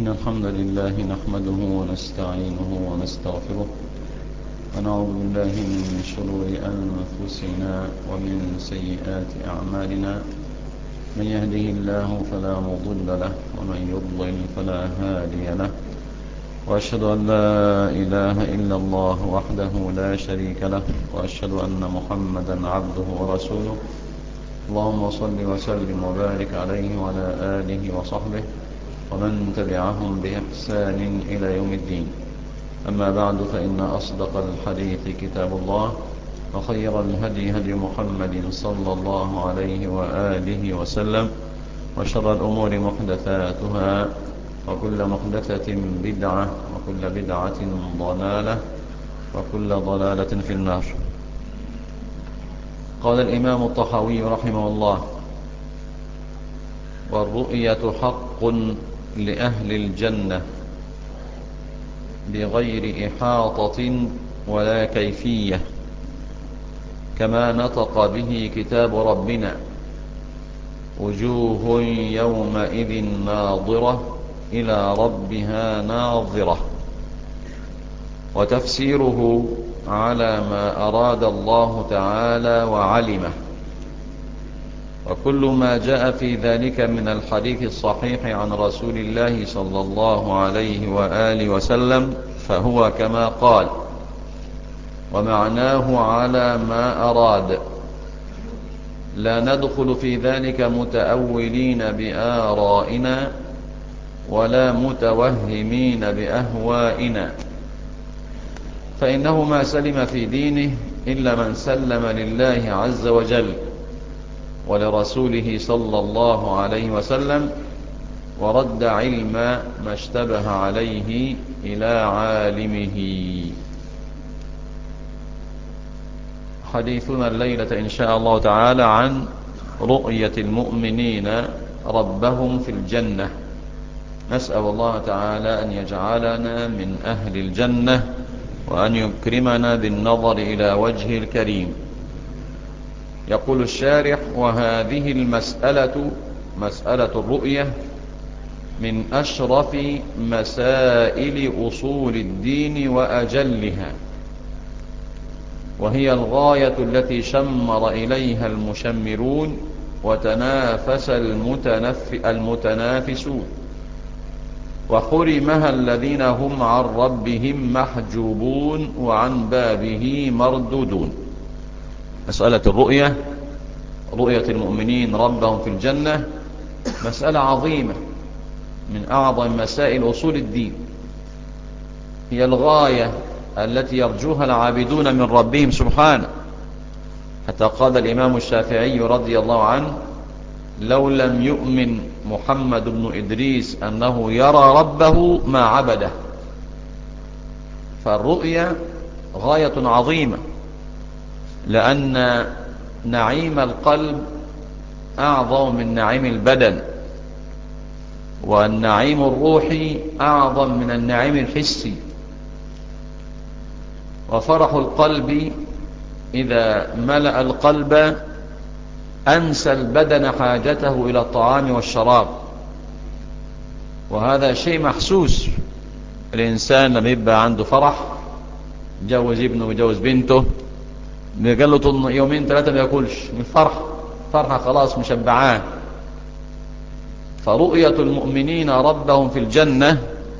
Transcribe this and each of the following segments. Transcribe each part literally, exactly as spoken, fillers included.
إن الحمد لله نحمده ونستعينه ونستغفره ونعوذ بالله من شرور أنفسنا ومن سيئات أعمالنا. من يهده الله فلا مضل له ومن يضلل فلا هادي له، وأشهد أن لا إله إلا الله وحده لا شريك له، وأشهد أن محمدا عبده ورسوله. اللهم صل وسلم وبارك عليه وعلى آله وصحبه ومن تبعهم بإحسان إلى يوم الدين. أما بعد، فإن أصدق الحديث كتاب الله، وخير الهدي هدي محمد صلى الله عليه وآله وسلم، وشر الأمور محدثاتها، وكل محدثة بدعة، وكل بدعة ضلالة، وكل ضلالة في النار. قال الإمام الطحاوي رحمه الله: والرؤية حق لأهل الجنة بغير إحاطة ولا كيفية، كما نطق به كتاب ربنا: وجوه يومئذ ناظرة إلى ربها ناظرة. وتفسيره على ما أراد الله تعالى وعلمه، وكل ما جاء في ذلك من الحديث الصحيح عن رسول الله صلى الله عليه وآله وسلم فهو كما قال، ومعناه على ما أراد. لا ندخل في ذلك متأولين بآرائنا ولا متوهمين بأهوائنا، فإنه ما سلم في دينه إلا من سلم لله عز وجل ولرسوله صلى الله عليه وسلم، ورد علم ما اشتبه عليه إلى عالمه. حديثنا الليلة إن شاء الله تعالى عن رؤية المؤمنين ربهم في الجنة. نسأل الله تعالى أن يجعلنا من أهل الجنة، وأن يكرمنا بالنظر إلى وجهه الكريم. يقول الشارح: وهذه المسألة، مسألة الرؤية، من أشرف مسائل أصول الدين وأجلها، وهي الغاية التي شمر إليها المشمرون وتنافس المتنف المتنافسون، وحرمها الذين هم عن ربهم محجوبون وعن بابه مردودون. مسألة الرؤية، رؤية المؤمنين ربهم في الجنة، مسألة عظيمة من أعظم مسائل أصول الدين. هي الغاية التي يرجوها العابدون من ربهم سبحانه، حتى قال الإمام الشافعي رضي الله عنه: لو لم يؤمن محمد بن إدريس أنه يرى ربه ما عبده. فالرؤية غاية عظيمة، لأن نعيم القلب أعظم من نعيم البدن، والنعيم الروحي أعظم من النعيم الحسي. وفرح القلب إذا ملأ القلب أنسى البدن حاجته إلى الطعام والشراب، وهذا شيء محسوس. الإنسان لما يبقى عنده فرح، جوز ابنه وجوز بنته، قال له يومين ثلاثة ما يأكلش من فرح، فرحة خلاص مشبعان. فرؤية المؤمنين ربهم في الجنة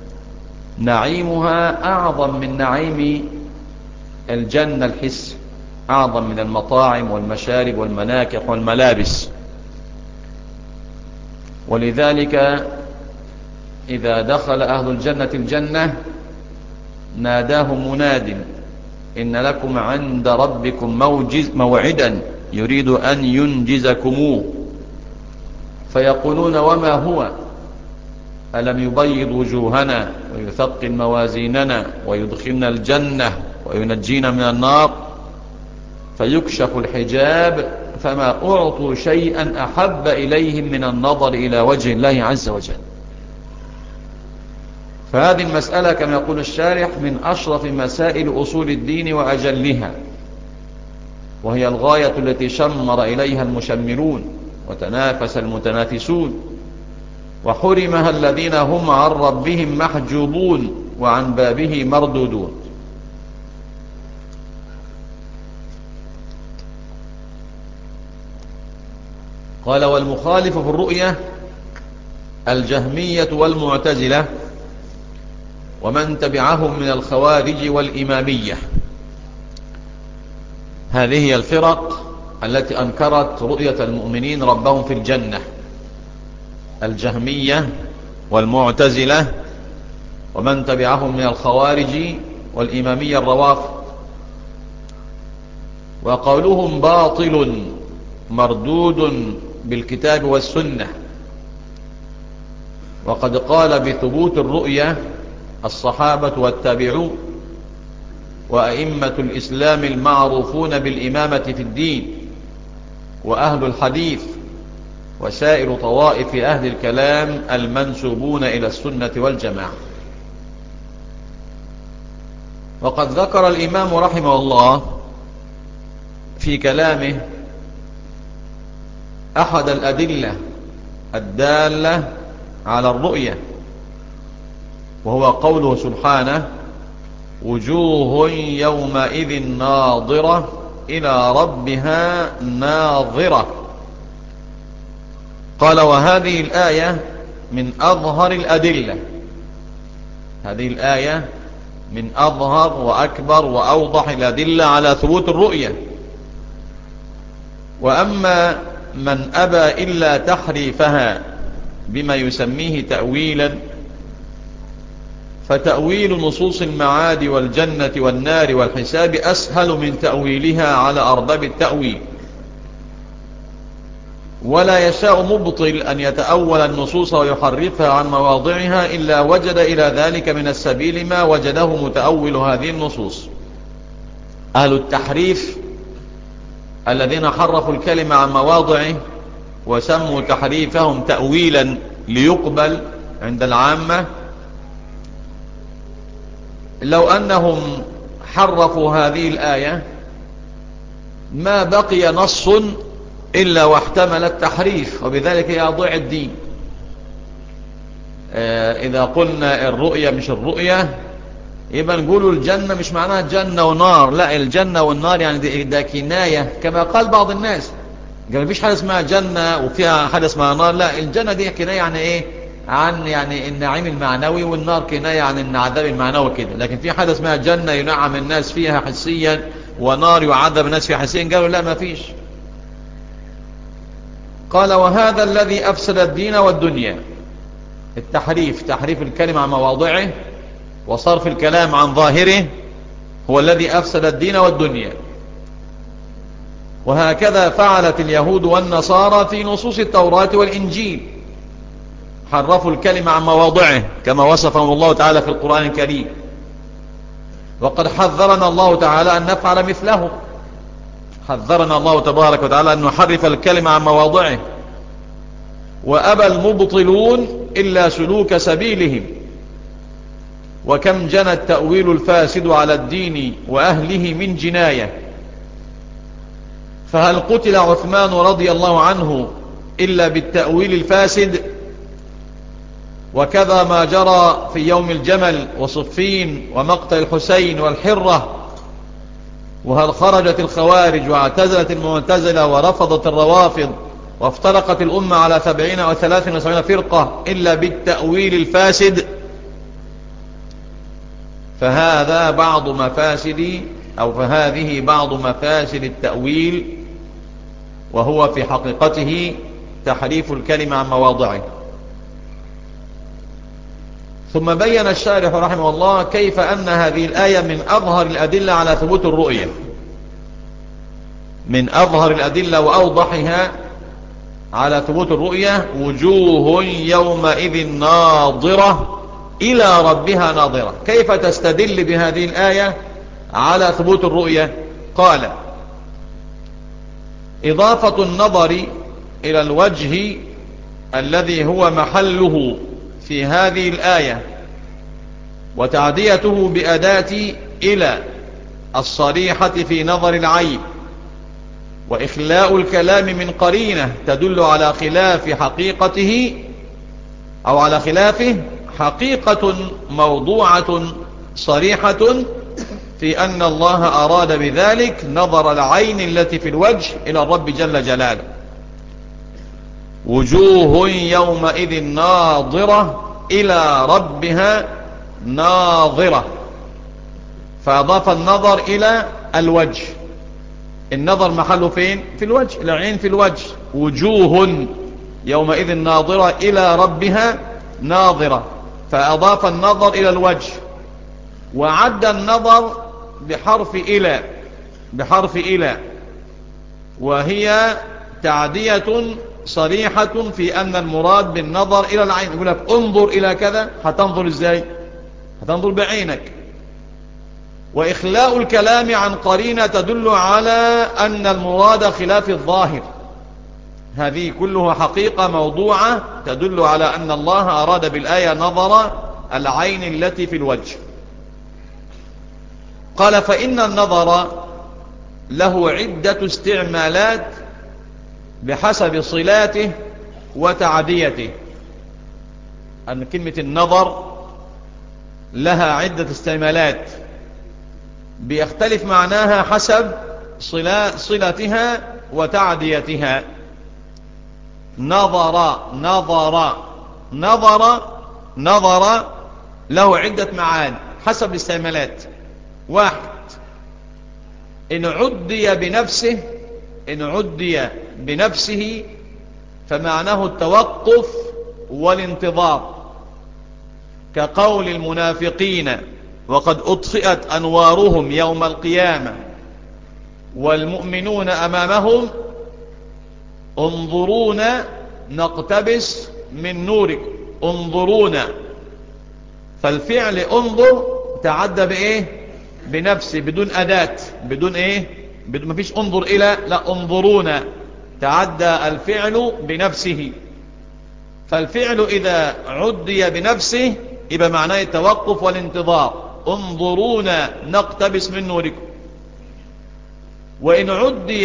نعيمها أعظم من نعيم الجنة الحس، أعظم من المطاعم والمشارب والمناكح والملابس. ولذلك إذا دخل أهل الجنة الجنة ناداهم مناد: إن لكم عند ربكم موجز موعدا يريد أن ينجزكموه. فيقولون: وما هو؟ ألم يبيض وجوهنا ويثقل موازيننا ويدخلنا الجنة وينجينا من النار؟ فيكشف الحجاب، فما أعطوا شيئا أحب إليهم من النظر إلى وجه الله عز وجل. فهذه المسألة كما يقول الشارح من أشرف مسائل أصول الدين وأجلها، وهي الغاية التي شمر إليها المشمرون وتنافس المتنافسون. وحرمها الذين هم عن ربهم محجوبون وعن بابه مردودون. قال: والمخالف في الرؤية الجهمية والمعتزلة ومن تبعهم من الخوارج والإمامية. هذه هي الفرق التي أنكرت رؤية المؤمنين ربهم في الجنة: الجهمية والمعتزلة ومن تبعهم من الخوارج والإمامية الروافض. وقولهم باطل مردود بالكتاب والسنة. وقد قال بثبوت الرؤية الصحابة والتابعون وأئمة الإسلام المعروفون بالإمامة في الدين وأهل الحديث وسائر طوائف أهل الكلام المنسوبون إلى السنة والجماعة. وقد ذكر الإمام رحمه الله في كلامه أحد الأدلة الدالة على الرؤية، وهو قوله سبحانه: وجوه يومئذ ناظرة إلى ربها ناظرة. قال: وهذه الآية من أظهر الأدلة. هذه الآية من أظهر وأكبر وأوضح الأدلة على ثبوت الرؤية. وأما من أبى إلا تحريفها بما يسميه تأويلا، فتأويل نصوص المعاد والجنة والنار والحساب أسهل من تأويلها على أرباب التأويل. ولا يشاء مبطل أن يتأول النصوص ويحرفها عن مواضعها إلا وجد إلى ذلك من السبيل ما وجده متأول هذه النصوص. أهل التحريف الذين حرفوا الكلمة عن مواضعه وسموا تحريفهم تأويلا ليقبل عند العامة، لو أنهم حرفوا هذه الآية ما بقي نص إلا واحتمل التحريف، وبذلك يضيع الدين. إذا قلنا الرؤية مش الرؤية يبقى نقولوا الجنة مش معناها جنة ونار، لا، الجنة والنار يعني ده كناية، كما قال بعض الناس قال مفيش حاجة اسمها جنة وفيها حاجة اسمها نار. لا، الجنة دي كناية عن ايه؟ عن يعني النعيم المعنوي، والنار كناية عن العذاب المعنوي كده. لكن في حاجة اسمها جنة ينعم الناس فيها حسيا ونار يعذب الناس فيها حسيا؟ قالوا لا، ما فيش. قال: وهذا الذي أفسد الدين والدنيا. التحريف، تحريف الكلمة عن مواضعه وصرف الكلام عن ظاهره، هو الذي أفسد الدين والدنيا. وهكذا فعلت اليهود والنصارى في نصوص التوراة والإنجيل، حرفوا الكلمة عن مواضعه كما وصفهم الله تعالى في القرآن الكريم. وقد حذرنا الله تعالى أن نفعل مثله، حذرنا الله تبارك وتعالى أن نحرف الكلمة عن مواضعه. وأبى المبطلون إلا سلوك سبيلهم. وكم جنى التأويل الفاسد على الدين وأهله من جناية. فهل قتل عثمان رضي الله عنه إلا بالتأويل الفاسد؟ وكذا ما جرى في يوم الجمل وصفين ومقتل الحسين والحرة. وهل خرجت الخوارج واعتزلت المعتزلة ورفضت الروافض وافترقت الأمة على سبعين أو ثلاثين وسبعين فرقة إلا بالتأويل الفاسد؟ فهذا بعض مفاسد أو فهذه بعض مفاسد التأويل، وهو في حقيقته تحريف الكلمة عن مواضعه. ثم بين الشارح رحمه الله كيف أن هذه الآية من أظهر الأدلة على ثبوت الرؤية، من أظهر الأدلة وأوضحها على ثبوت الرؤية: وجوه يومئذ ناظرة إلى ربها ناظرة. كيف تستدل بهذه الآية على ثبوت الرؤية؟ قال: إضافة النظر إلى الوجه الذي هو محله في هذه الآية، وتعديته بأداة إلى الصريحة في نظر العين، وإخلاء الكلام من قرينة تدل على خلاف حقيقته، أو على خلافه حقيقة موضوعة صريحة في أن الله أراد بذلك نظر العين التي في الوجه إلى الرب جل جلاله. وجوه يومئذ ناظرة إلى ربها ناظرة، فأضاف النظر إلى الوجه. النظر محله فين؟ في الوجه، العين في الوجه. وجوه يومئذ ناظرة إلى ربها ناظرة، فأضاف النظر إلى الوجه، وعد النظر بحرف إلى، بحرف إلى، وهي تعدية صريحة في أن المراد بالنظر إلى العين. يقول لك انظر إلى كذا، هتنظر إزاي؟ هتنظر بعينك. وإخلاء الكلام عن قرينة تدل على أن المراد خلاف الظاهر. هذه كلها حقيقة موضوعة تدل على أن الله أراد بالآية نظر العين التي في الوجه. قال فإن النظر له عدة استعمالات بحسب صلاته وتعديته. أن كلمة النظر لها عدة استعمالات بيختلف معناها حسب صلتها وتعديتها. نظر نظر نظر نظر له عدة معاني حسب الاستعمالات. واحد، إن عدي بنفسه، إن عدي بنفسه فمعناه التوقف والانتظار، كقول المنافقين وقد أطفئت أنوارهم يوم القيامة والمؤمنون أمامهم انظرونا نقتبس من نوركم. انظرونا، فالفعل انظر تعدى بإيه؟ بنفسه، بدون أداة، بدون إيه؟ بدون، مفيش انظر إلى، لا، انظرونا تعدى الفعل بنفسه. فالفعل إذا عدي بنفسه يبقى معناه التوقف والانتظار. انظرونا نقتبس من نوركم. وإن عدي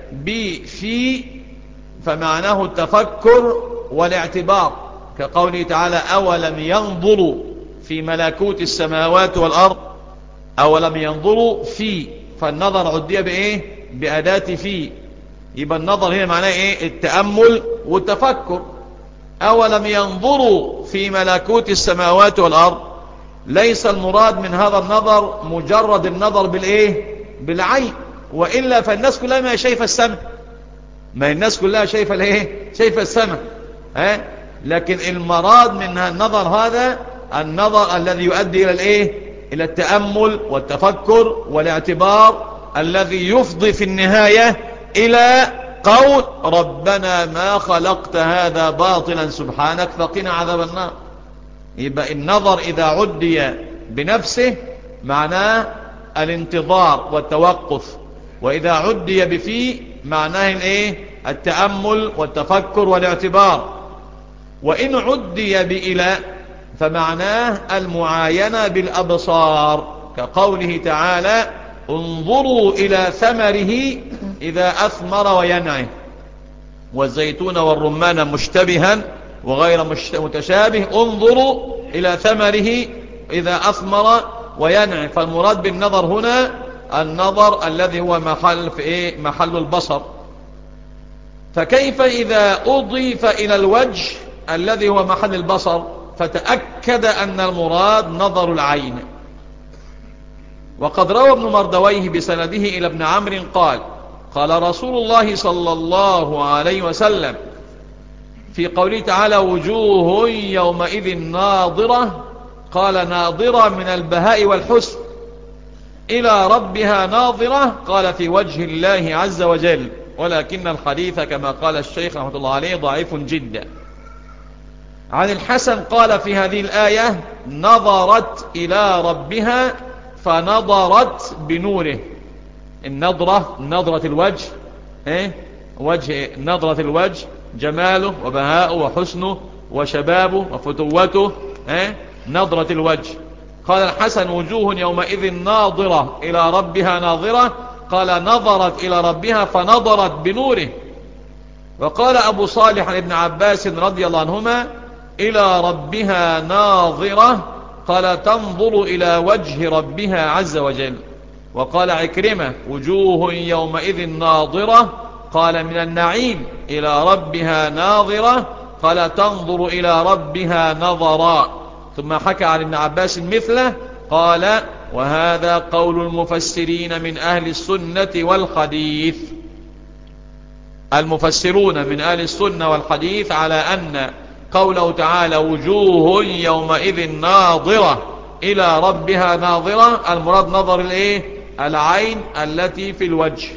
بفي فمعناه التفكر والاعتبار، كقوله تعالى أولم ينظروا في ملكوت السماوات والأرض، أولم ينظروا في، فالنظر عدي بإيه؟ بأداة في. يبقى النظر هنا معناه إيه؟ التأمل والتفكر. أولم ينظروا في ملكوت السماوات والأرض، ليس المراد من هذا النظر مجرد النظر بالإيه؟ بالعين، وإلا فالناس كلها ما شايفة السماء، ما الناس كلها شايفة الإيه؟ شايفة السماء، ها؟ لكن المراد من النظر هذا النظر الذي يؤدي إلى الإيه؟ إلى التأمل والتفكر والاعتبار، الذي يفضي في النهاية إلى قول ربنا ما خلقت هذا باطلا سبحانك فقنا عذاب النار. يبقى النظر إذا عدي بنفسه معناه الانتظار والتوقف، وإذا عدي بفي معناه الايه؟ التأمل والتفكر والاعتبار. وإن عدي بإلى فمعناه المعاينة بالأبصار، كقوله تعالى انظروا إلى ثمره إذا أثمر وينعه والزيتون والرمان مشتبها وغير متشابه، انظروا إلى ثمره إذا أثمر وينعه. فالمراد بالنظر هنا النظر الذي هو محل في إيه؟ محل البصر. فكيف إذا أضيف إلى الوجه الذي هو محل البصر؟ فتأكد أن المراد نظر العين. وقد روى ابن مردويه بسنده إلى ابن عمرو قال قال رسول الله صلى الله عليه وسلم في قوله تعالى وجوه يومئذ ناظرة، قال ناظرة من البهاء والحسن، إلى ربها ناظرة قال في وجه الله عز وجل، ولكن الحديث كما قال الشيخ رحمة الله عليه ضعيف جدا. عن الحسن قال في هذه الآية نظرت إلى ربها فنظرت بنوره. النظرة نظرة الوجه، إيه؟ وجه نظرة الوجه جماله وبهاءه وحسنه وشبابه وفتوته، إيه؟ نظرة الوجه. قال الحسن وجوه يومئذ ناظرة إلى ربها ناظرة، قال نظرت إلى ربها فنظرت بنوره. وقال أبو صالح عن ابن عباس رضي الله عنهما إلى ربها ناظرة قال تنظر إلى وجه ربها عز وجل. وقال عكرمة وجوه يومئذ ناظرة قال من النعيم إلى ربها ناظرة قال تنظر إلى ربها نظرا. ثم حكى عن ابن عباس مثله قال وهذا قول المفسرين من أهل السنة والحديث. المفسرون من أهل السنة والحديث على أن قوله تعالى وجوه يومئذ ناظرة إلى ربها ناظرة المراد نظر الايه العين التي في الوجه.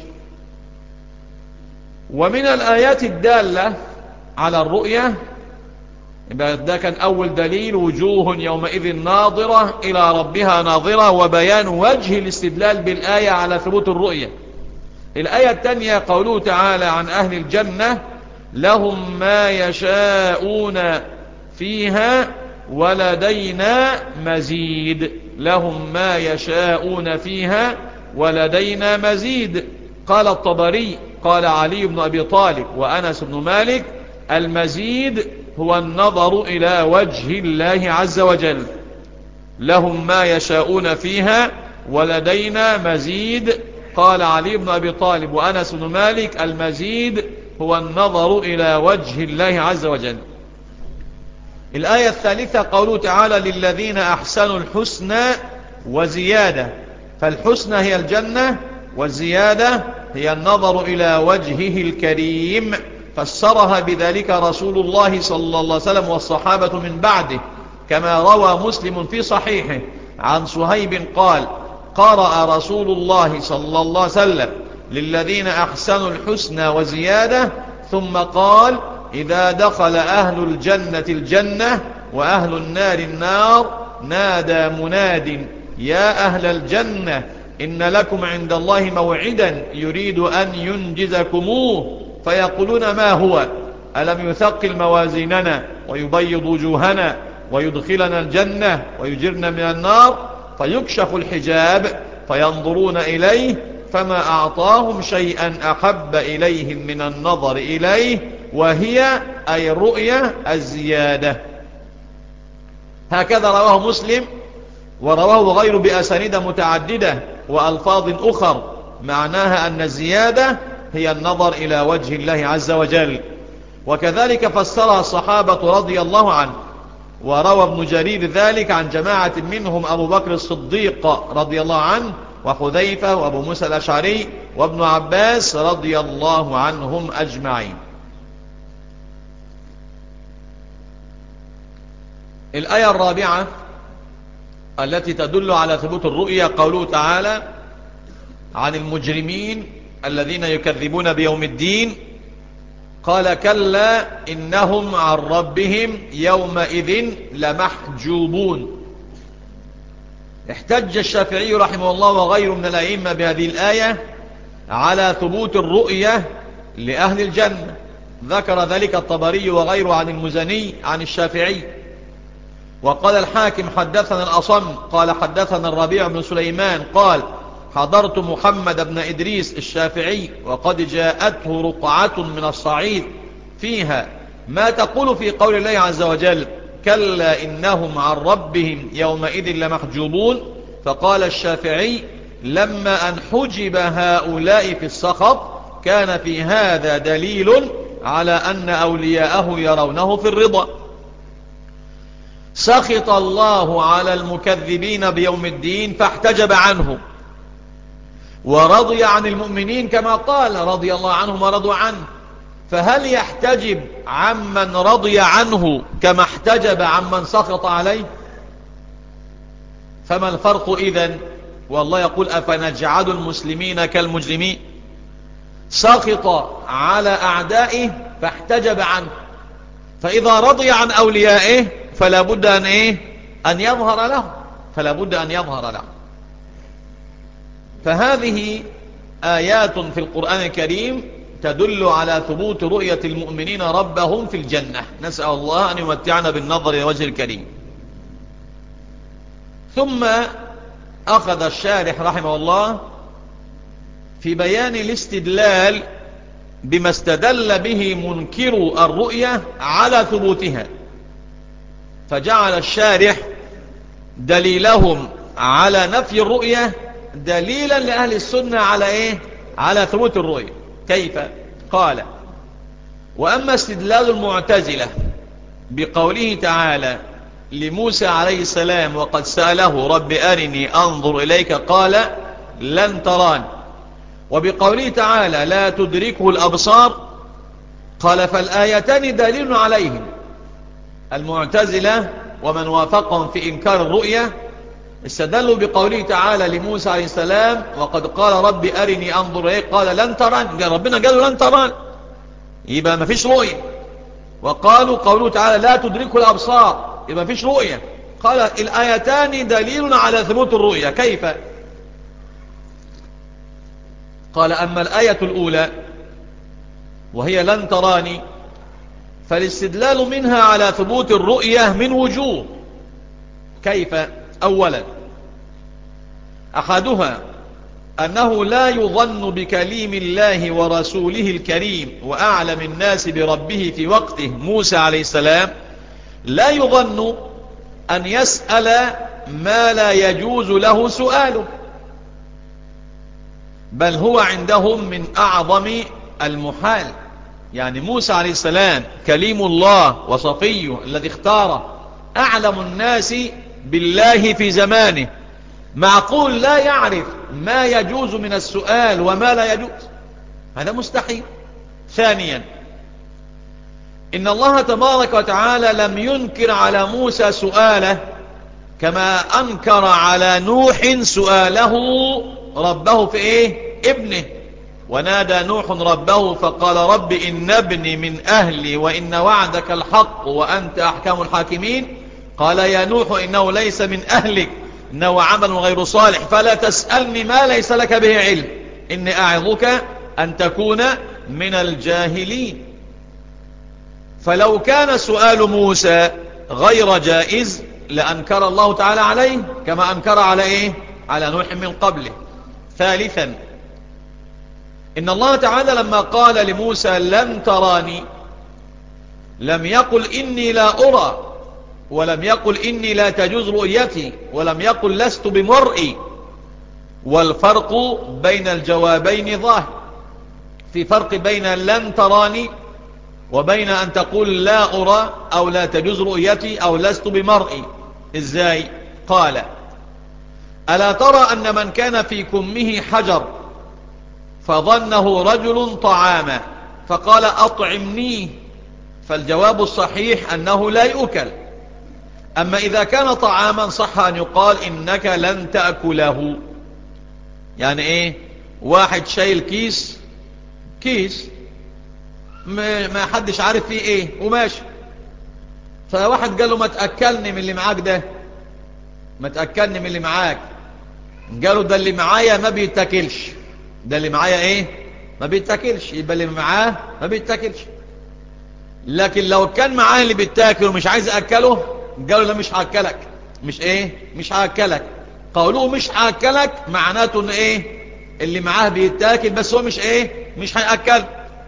ومن الآيات الدالة على الرؤية ده كان أول دليل وجوه يومئذ ناظرة إلى ربها ناظرة وبيان وجه الاستدلال بالآية على ثبوت الرؤية. الآية الثانية قوله تعالى عن أهل الجنة لهم ما يشاءون فيها ولدينا مزيد. لهم ما يشاءون فيها ولدينا مزيد. قال الطبري قال علي بن أبي طالب وأنس بن مالك المزيد هو النظر إلى وجه الله عز وجل. لهم ما يشاءون فيها ولدينا مزيد. قال علي بن أبي طالب وأنس بن مالك المزيد هو النظر إلى وجه الله عز وجل. الآية الثالثة قوله تعالى للذين أحسنوا الحسنى وزيادة. فالحسنى هي الجنة والزيادة هي النظر إلى وجهه الكريم. فسرها بذلك رسول الله صلى الله عليه وسلم والصحابة من بعده كما روى مسلم في صحيحه عن صهيب قال قرأ رسول الله صلى الله عليه وسلم للذين أحسنوا الحسنى وزيادة ثم قال إذا دخل أهل الجنة الجنة وأهل النار النار نادى مناد يا أهل الجنة إن لكم عند الله موعدا يريد أن ينجزكموه فيقولون ما هو ألم يثقل موازيننا ويبيض وجوهنا ويدخلنا الجنة ويجرنا من النار فيكشف الحجاب فينظرون إليه فما أعطاهم شيئا أحب إليهم من النظر إليه وهي أي الرؤية الزيادة. هكذا رواه مسلم ورواه غيره بأسانيد متعددة وألفاظ أخر معناها أن الزيادة هي النظر إلى وجه الله عز وجل. وكذلك فسرها الصحابة رضي الله عنه وروى ابن جرير ذلك عن جماعة منهم أبو بكر الصديق رضي الله عنه وحذيفة وأبو موسى الأشعري وابن عباس رضي الله عنهم أجمعين. الآية الرابعة التي تدل على ثبوت الرؤية قوله تعالى عن المجرمين الذين يكذبون بيوم الدين قال كلا إنهم عن ربهم يومئذ لمحجوبون. احتج الشافعي رحمه الله وغيره من الأئمة بهذه الآية على ثبوت الرؤية لأهل الجنة. ذكر ذلك الطبري وغيره عن المزني عن الشافعي. وقال الحاكم حدثنا الأصم قال حدثنا الربيع بن سليمان قال حضرت محمد بن إدريس الشافعي وقد جاءته رقعة من الصعيد فيها ما تقول في قول الله عز وجل كلا إنهم عن ربهم يومئذ لمحجوبون. فقال الشافعي لما أن حجب هؤلاء في السخط كان في هذا دليل على أن أولياءه يرونه في الرضا. سخط الله على المكذبين بيوم الدين فاحتجب عنه ورضي عن المؤمنين كما قال رضي الله عنهم ورضوا عنه. فهل يحتجب عمن رضي عنه كما احتجب عمن سخط عليه؟ فما الفرق إذن؟ والله يقول أفنجعل المسلمين كالمجرمين. سخط على أعدائه فاحتجب عنه فإذا رضي عن أوليائه فلا بد أن إيه أن يظهر له فلا بد أن يظهر له. فهذه آيات في القرآن الكريم تدل على ثبوت رؤية المؤمنين ربهم في الجنة. نسأل الله أن يمتعنا بالنظر إلى وجه الكريم. ثم أخذ الشارح رحمه الله في بيان الاستدلال بما استدل به منكر الرؤية على ثبوتها. فجعل الشارح دليلهم على نفي الرؤية دليلا لأهل السنة على إيه؟ على ثبوت الرؤية. كيف؟ قال: وأما استدلال المعتزلة بقوله تعالى لموسى عليه السلام وقد سأله رب أرني أنظر إليك قال لن تراني، وبقوله تعالى لا تدركه الأبصار، قال فالآيتان دليل عليهم. المعتزلة ومن وافقهم في إنكار الرؤية استدلوا بقوله تعالى لموسى عليه السلام وقد قال رب أرني أنظر إليك قال لن تراني، ربنا قال لن تراني، يبقى ما فيش رؤية. وقالوا قوله تعالى لا تدركه الأبصار، يبقى ما فيش رؤية. قال الآيتان دليل على ثبوت الرؤية. كيف؟ قال أما الآية الأولى وهي لن تراني فالاستدلال منها على ثبوت الرؤية من وجوه. كيف؟ أولا أحدها أنه لا يظن بكليم الله ورسوله الكريم وأعلم الناس بربه في وقته موسى عليه السلام، لا يظن أن يسأل ما لا يجوز له سؤاله، بل هو عندهم من أعظم المحال. يعني موسى عليه السلام كليم الله وصفيه الذي اختاره أعلم الناس بالله في زمانه، معقول لا يعرف ما يجوز من السؤال وما لا يجوز؟ هذا مستحيل. ثانيا إن الله تبارك وتعالى لم ينكر على موسى سؤاله كما أنكر على نوح سؤاله ربه في إيه؟ ابنه. ونادى نوح ربه فقال رب إن ابني من أهلي وإن وعدك الحق وأنت أحكم الحاكمين. قال يا نوح إنه ليس من أهلك إنه عمل غير صالح فلا تسألني ما ليس لك به علم إني أعظك أن تكون من الجاهلين. فلو كان سؤال موسى غير جائز لأنكر الله تعالى عليه كما أنكر على إيه؟ على نوح من قبله. ثالثا إن الله تعالى لما قال لموسى لن تراني لم يقل إني لا أرى، ولم يقل إني لا تجوز رؤيتي، ولم يقل لست بمرئي. والفرق بين الجوابين ظاهر. في فرق بين لن تراني وبين أن تقول لا أرى أو لا تجوز رؤيتي أو لست بمرئي. إزاي؟ قال ألا ترى أن من كان في كمه حجر فظنه رجل طعاما فقال أطعمنيه، فالجواب الصحيح أنه لا يؤكل. أما إذا كان طعاما صح أن يقال إنك لن تأكله. يعني إيه؟ واحد شايل كيس كيس ما حدش عارف فيه إيه وماشي، فواحد قال له ما تأكلني من اللي معاك ده، ما تأكلني من اللي معاك. قالوا ده اللي معايا ما بيتاكلش، ده اللي معايا إيه؟ ما بيتاكلش، يبقى اللي معاه ما بيتاكلش. لكن لو كان معاه اللي بيتاكل ومش عايز أكله قالوا لا مش هأكلك. مش إيه؟ مش هأكلك. قالوا مش هأكلك معناته إن إيه؟ اللي معاه بيتاكل بس هو مش إيه؟ مش هيأكل.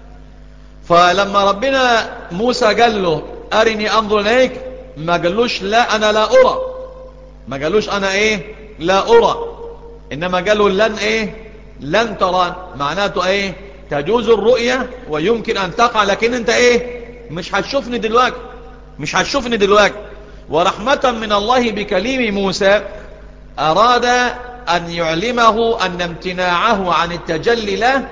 فلما ربنا موسى قال له أرني أنظر إليك ما قالوش لا أنا لا أرى، ما قالوش أنا إيه؟ لا أرى، إنما قالوا لن إيه؟ لن تران، معناته إيه؟ تجوز الرؤية ويمكن أن تقع لكن أنت إيه؟ مش هتشوفني دلوقتي، مش هتشوفني دلوقتي. ورحمة من الله بكليم موسى أراد أن يعلمه أن امتناعه عن التجلي له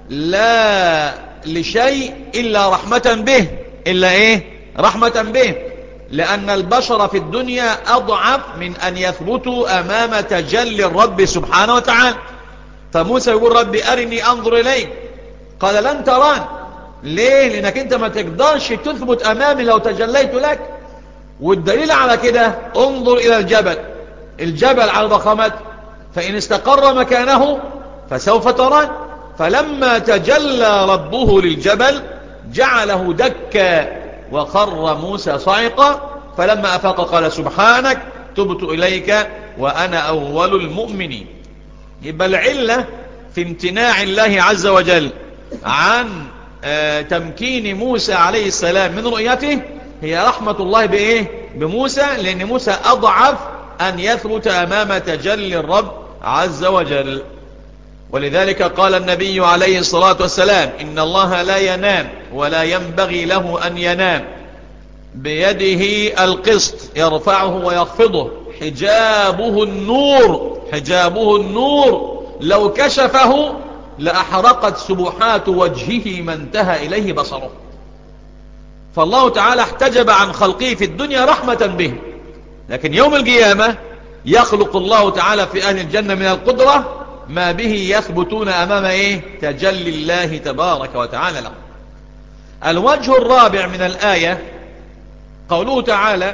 لا لشيء إلا رحمة به، إلا إيه؟ رحمة به، لأن البشر في الدنيا أضعف من أن يثبتوا أمام تجلي الرب سبحانه وتعالى. فموسى يقول ربي أرني أنظر إليك، قال لن تران. ليه؟ لأنك أنت ما تقدرش تثبت أمامي لو تجليت لك. والدليل على كده انظر إلى الجبل، الجبل على ضخامته فإن استقر مكانه فسوف تران. فلما تجلى ربه للجبل جعله دكا وخر موسى صعقا، فلما أفاق قال سبحانك تبت إليك وأنا أول المؤمنين. يبقى العلة في امتناع الله عز وجل عن تمكين موسى عليه السلام من رؤيته هي رحمة الله بإيه؟ بموسى؟ لأن موسى أضعف أن يثبت أمام تجلي الرب عز وجل. ولذلك قال النبي عليه الصلاة والسلام: إن الله لا ينام ولا ينبغي له أن ينام، بيده القسط يرفعه ويخفضه، حجابه النور، حجابه النور لو كشفه لأحرقت سبحات وجهه ما انتهى إليه بصره. فالله تعالى احتجب عن خلقه في الدنيا رحمة به، لكن يوم القيامة يخلق الله تعالى في أهل الجنة من القدرة ما به يثبتون أمام إيه؟ تجلي الله تبارك وتعالى له. الوجه الرابع من الآية قوله تعالى: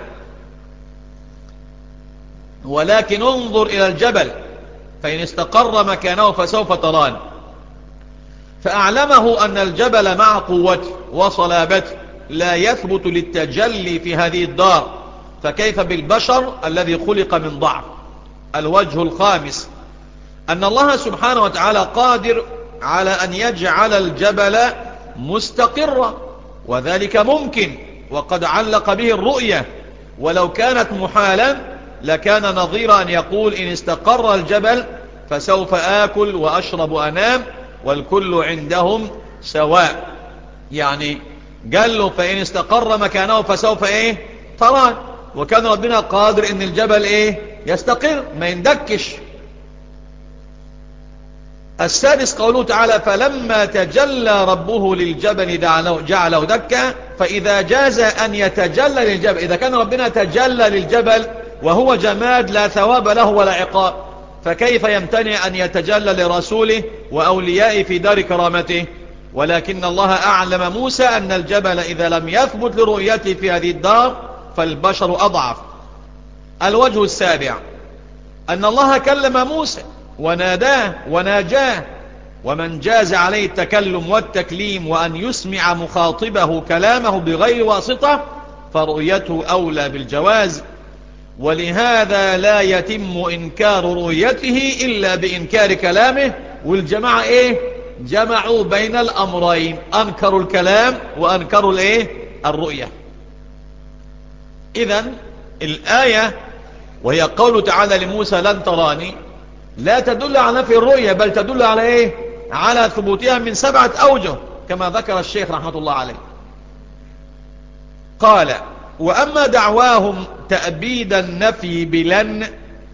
ولكن انظر إلى الجبل فإن استقر مكانه فسوف تراني. فأعلمه أن الجبل مع قوته وصلابته لا يثبت للتجلي في هذه الدار، فكيف بالبشر الذي خلق من ضعف. الوجه الخامس أن الله سبحانه وتعالى قادر على أن يجعل الجبل مستقرا، وذلك ممكن، وقد علق به الرؤية، ولو كانت محالا لكان نظير أن يقول: إن استقر الجبل فسوف آكل وأشرب أنام والكل عندهم سواء. يعني قال له: فإن استقر مكانه فسوف إيه؟ تران. وكان ربنا قادر إن الجبل إيه؟ يستقر، ما يندكش. السادس قوله تعالى: فلما تجلى ربه للجبل جعله دكا. فإذا جاز أن يتجلى للجبل، إذا كان ربنا تجلى للجبل وهو جماد لا ثواب له ولا عقاب، فكيف يمتنع أن يتجلى لرسوله وأوليائه في دار كرامته؟ ولكن الله أعلم موسى أن الجبل إذا لم يثبت لرؤيته في هذه الدار فالبشر أضعف. الوجه السابع أن الله كلم موسى وناداه وناجاه، ومن جاز عليه التكلم والتكليم وأن يسمع مخاطبه كلامه بغير واسطة فرؤيته أولى بالجواز. ولهذا لا يتم إنكار رؤيته إلا بإنكار كلامه. والجماعة إيه؟ جمعوا بين الأمرين، أنكروا الكلام وأنكروا الإيه؟ الرؤية. إذن الآية وهي قول تعالى لموسى: لن تراني، لا تدل على نفي الرؤية، بل تدل على إيه؟ على ثبوتها من سبعة أوجه كما ذكر الشيخ رحمة الله عليه. قال: وأما دعواهم تأبيد النفي بلن،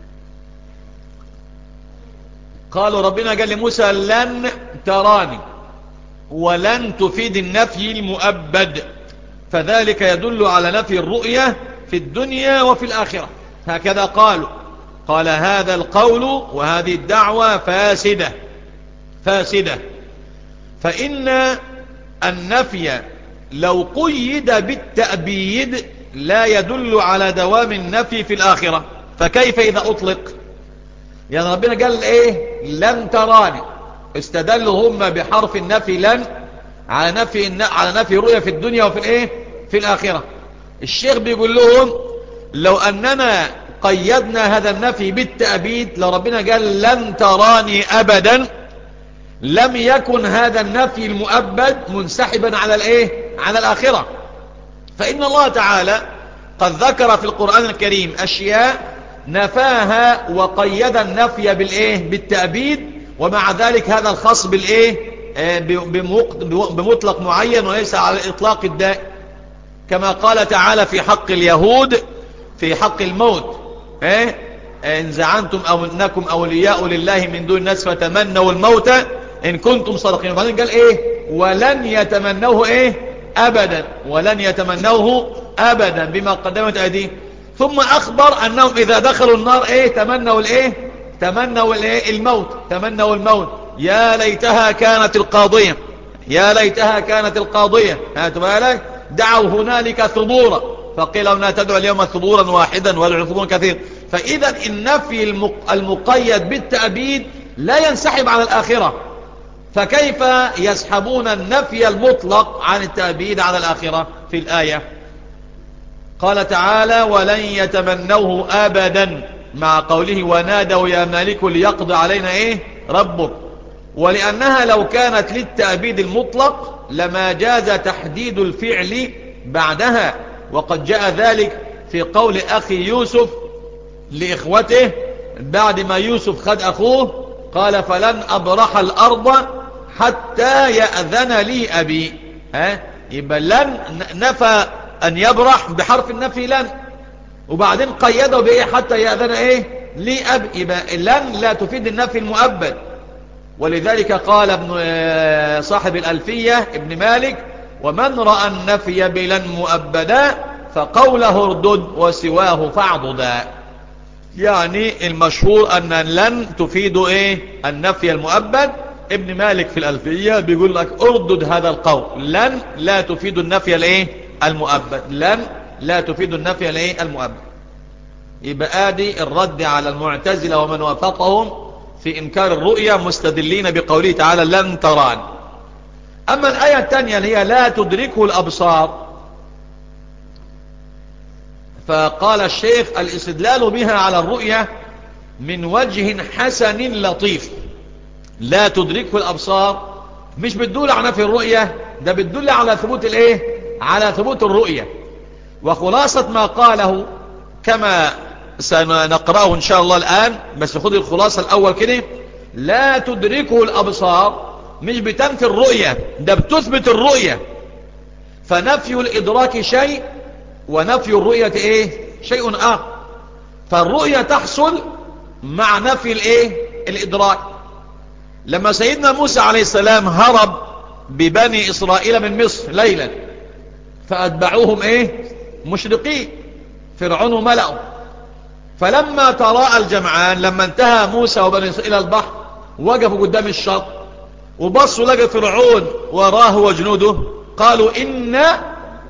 قالوا ربنا قال لموسى: لن تراني، ولن تفيد النفي المؤبد، فذلك يدل على نفي الرؤية في الدنيا وفي الآخرة. هكذا قالوا. قال: هذا القول وهذه الدعوة فاسدة فاسدة، فإن النفي لو قيد بالتأبيد لا يدل على دوام النفي في الآخرة، فكيف إذا أطلق؟ يعني ربنا قال إيه؟ لن تراني، استدلوا هم بحرف النفي لن على نفي على نفي رؤية في الدنيا وفي الإيه؟ في الآخرة. الشيخ بيقول لهم: لو أننا قيدنا هذا النفي بالتأبيد لربنا قال لن تراني أبدا، لم يكن هذا النفي المؤبد منسحبا على الإيه؟ على الآخرة. فإن الله تعالى قد ذكر في القرآن الكريم أشياء نفاها وقيد النفي بالإيه؟ بالتأبيد، ومع ذلك هذا الخاص بالإيه؟ بمطلق معين وليس على الإطلاق الدائم، كما قال تعالى في حق اليهود في حق الموت: إيه؟ إن زعمتم أو أنكم أولياء لله من دون الناس فتمنوا الموت إن كنتم صادقين. وبعدين قال إيه؟ ولن يتمنوه إيه؟ أبدا، ولن يتمنوه أبدا بما قدمت أيديهم. ثم أخبر أنهم إذا دخلوا النار إيه؟ تمنوا الإيه؟ تمنوا الإيه؟ الموت، تمنوا الموت. يا ليتها كانت القاضية، يا ليتها كانت القاضية. هاتوا بالك، دعوا هنالك ثبورا فقيل لهم لا تدعوا اليوم ثبورا واحدا وادعوا ثبورا كثير. فإذا النفي المقيد بالتأبيد لا ينسحب على الآخرة، فكيف يسحبون النفي المطلق عن التأبيد على الآخرة في الآية؟ قال تعالى: ولن يتمنوه أبدا، مع قوله: ونادوا يا مالك ليقضي علينا إيه؟ ربك. ولأنها لو كانت للتأبيد المطلق لما جاز تحديد الفعل بعدها، وقد جاء ذلك في قول أخي يوسف لإخوته بعد ما يوسف خد أخوه قال فلن أبرح الأرض حتى يأذن لي أبي. ها يبقى لن نفى أن يبرح بحرف النفي لن، وبعدين قيده بإيه حتى يأذن إيه لي أبي. يبقى لن لا تفيد النفي المؤبد، ولذلك قال ابن صاحب الألفية ابن مالك ومن رأى النفي بلن مؤبدا فقوله اردد وسواه فاعضدا. يعني المشهور أن لن تفيد إيه النفي المؤبد. ابن مالك في الألفية بيقول لك اردد هذا القول، لن لا تفيد النفي الايه المؤبد، لن لا تفيد النفي الايه المؤبد. يبقى ادي الرد على المعتزلة ومن وافقهم في انكار الرؤيا مستدلين بقوله تعالى لن تران. اما الآية الثانية اللي هي لا تدركه الابصار، فقال الشيخ الاستدلال بها على الرؤيا من وجه حسن لطيف. لا تدركه الابصار مش بتدل على نفي الرؤية، ده بتدل على ثبوت الايه على ثبوت الرؤية. وخلاصة ما قاله كما سنقرأه ان شاء الله الآن، بس خذ الخلاصة الاول كده. لا تدركه الابصار مش بتنفي الرؤية، ده بتثبت الرؤية. فنفي الادراك شيء ونفي الرؤية ايه شيء اخر. فالرؤية تحصل مع نفي الايه الادراك. لما سيدنا موسى عليه السلام هرب ببني اسرائيل من مصر ليلا فاتبعوهم ايه مشرقين فرعون وملأه، فلما تراءى الجمعان لما انتهى موسى وبني اسرائيل البحر وقفوا قدام الشط وبصوا لقى فرعون وراه وجنوده قالوا إنا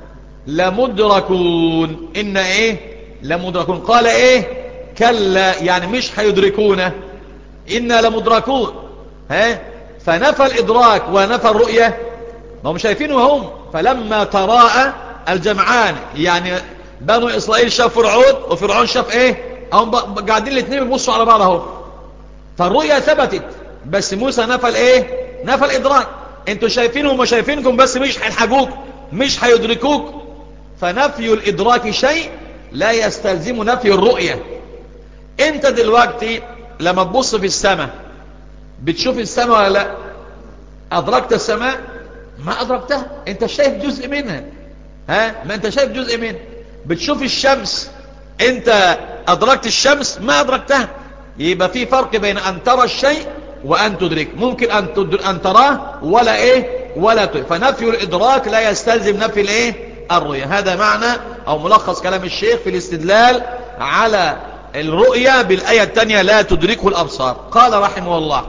لمدركون. إنا ايه لمدركون. قال ايه كلا يعني مش هيدركونه، إنا لمدركون. ها فنفى الإدراك ونفى الرؤية، ما هم شايفينه هم. فلما تراءى الجمعان يعني بنو إسرائيل شاف فرعون وفرعون شاف ايه، هم قاعدين الاثنين بيبصوا على بعض اهو. فالرؤية ثبتت بس موسى نفى الايه نفى الإدراك. انتوا شايفينهم وما شايفينكم بس مش هيلحقوك مش هيدركوك. فنفي الإدراك شيء لا يستلزم نفي الرؤية. انت دلوقتي لما تبص في السماء بتشوف السماء ولا لا؟ أدركت السماء؟ ما أدركتها، انت شايف جزء منها. ها ما انت شايف جزء منها. بتشوف الشمس، انت أدركت الشمس؟ ما أدركتها. يبقى في فرق بين أن ترى الشيء وأن تدرك. ممكن أن, تدر... أن تراه ولا إيه ولا تدرك. فنفي الإدراك لا يستلزم نفي الإيه الرؤية. هذا معنى أو ملخص كلام الشيخ في الاستدلال على الرؤية بالآية الثانية لا تدركه الأبصار. قال رحمه الله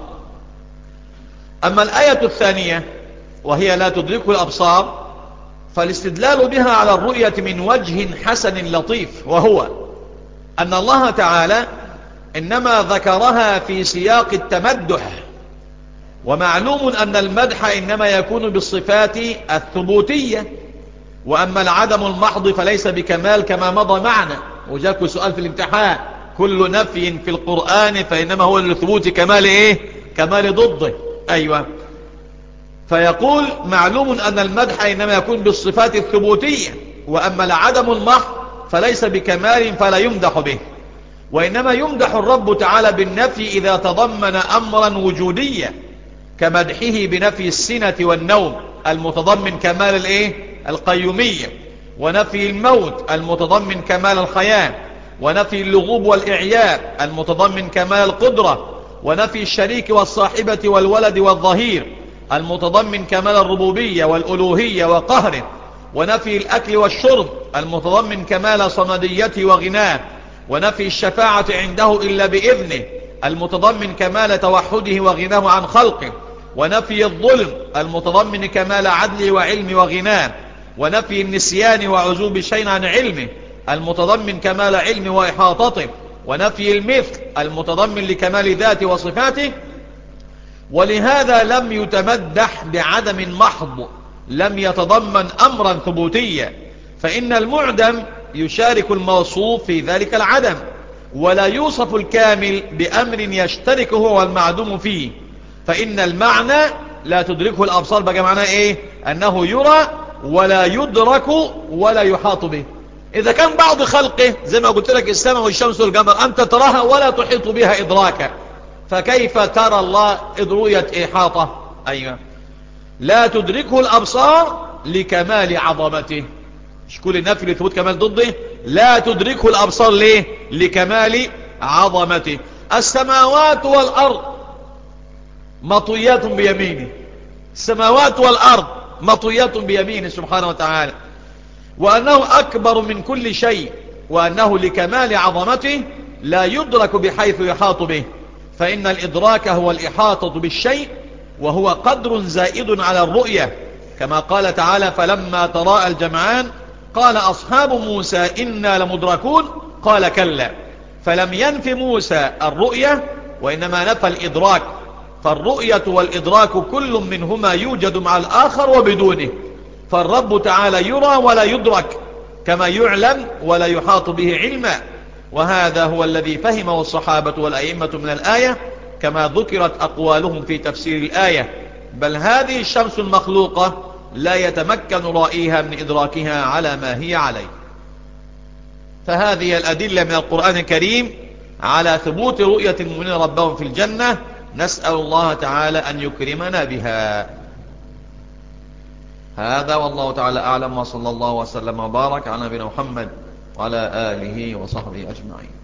أما الآية الثانية وهي لا تدركه الأبصار فالاستدلال بها على الرؤية من وجه حسن لطيف، وهو أن الله تعالى إنما ذكرها في سياق التمدح. ومعلوم أن المدح إنما يكون بالصفات الثبوتية، وأما العدم المحض فليس بكمال كما مضى معنا. وجاكوا سؤال في الامتحان كل نفي في القرآن فإنما هو لثبوت كمال إيه كمال ضده. أيوة. فيقول معلوم أن المدح إنما يكون بالصفات الثبوتية، وأما العدم المحض فليس بكمال فلا يمدح به. وإنما يمدح الرب تعالى بالنفي إذا تضمن أمرا وجوديا كمدحه بنفي السنة والنوم المتضمن كمال الإيه القيومية، ونفي الموت المتضمن كمال الحياة، ونفي اللغوب والإعياء المتضمن كمال القدرة، ونفي الشريك والصاحبة والولد والظهير المتضمن كمال الربوبية والألوهية وقهره، ونفي الأكل والشرب المتضمن كمال صمديته وغناه، ونفي الشفاعة عنده إلا بإذنه المتضمن كمال توحده وغناه عن خلقه، ونفي الظلم المتضمن كمال عدله وعلمه وغناه، ونفي النسيان وعزوب شيء عن علمه المتضمن كمال علمه وإحاطته، ونفي المثل المتضمن لكمال ذاته وصفاته. ولهذا لم يتمدح بعدم محض لم يتضمن أمرا ثبوتيا، فإن المعدم يشارك الموصوف في ذلك العدم، ولا يوصف الكامل بأمر يشترك هو والمعدوم فيه. فإن المعنى لا تدركه الأبصار بقى معناه إيه أنه يرى ولا يدرك ولا يحاط به. إذا كان بعض خلقه زي ما قلت لك السماء والشمس والقمر أنت تراها ولا تحيط بها إدراكا، فكيف ترى الله رؤية إحاطة؟ أيوة، لا تدركه الأبصار لكمال عظمته. مش كل النفي لثبوت كمال ضده، لا تدركه الأبصار ليه؟ لكمال عظمته. السماوات والأرض مطويات بيمينه، السماوات والأرض مطويات بيمينه سبحانه وتعالى، وأنه أكبر من كل شيء، وأنه لكمال عظمته لا يدرك بحيث يحاط به، فإن الإدراك هو الإحاطة بالشيء، وهو قدر زائد على الرؤية، كما قال تعالى فلما تراءى الجمعان قال أصحاب موسى إنا لمدركون قال كلا، فلم ينف موسى الرؤية وإنما نفى الإدراك، فالرؤية والإدراك كل منهما يوجد مع الآخر وبدونه، فالرب تعالى يرى ولا يدرك كما يعلم ولا يحاط به علما، وهذا هو الذي فهمه الصحابة والأئمة من الآية، كما ذكرت أقوالهم في تفسير الآية، بل هذه الشمس المخلوقة لا يتمكن رائيها من إدراكها على ما هي عليه. فهذه الأدلة من القرآن الكريم على ثبوت رؤية المؤمنين ربهم في الجنة، نسأل الله تعالى أن يكرمنا بها. هذا والله تعالى أعلم، وصلى الله وسلم وبارك على نبينا محمد وعلى آله وصحبه أجمعين.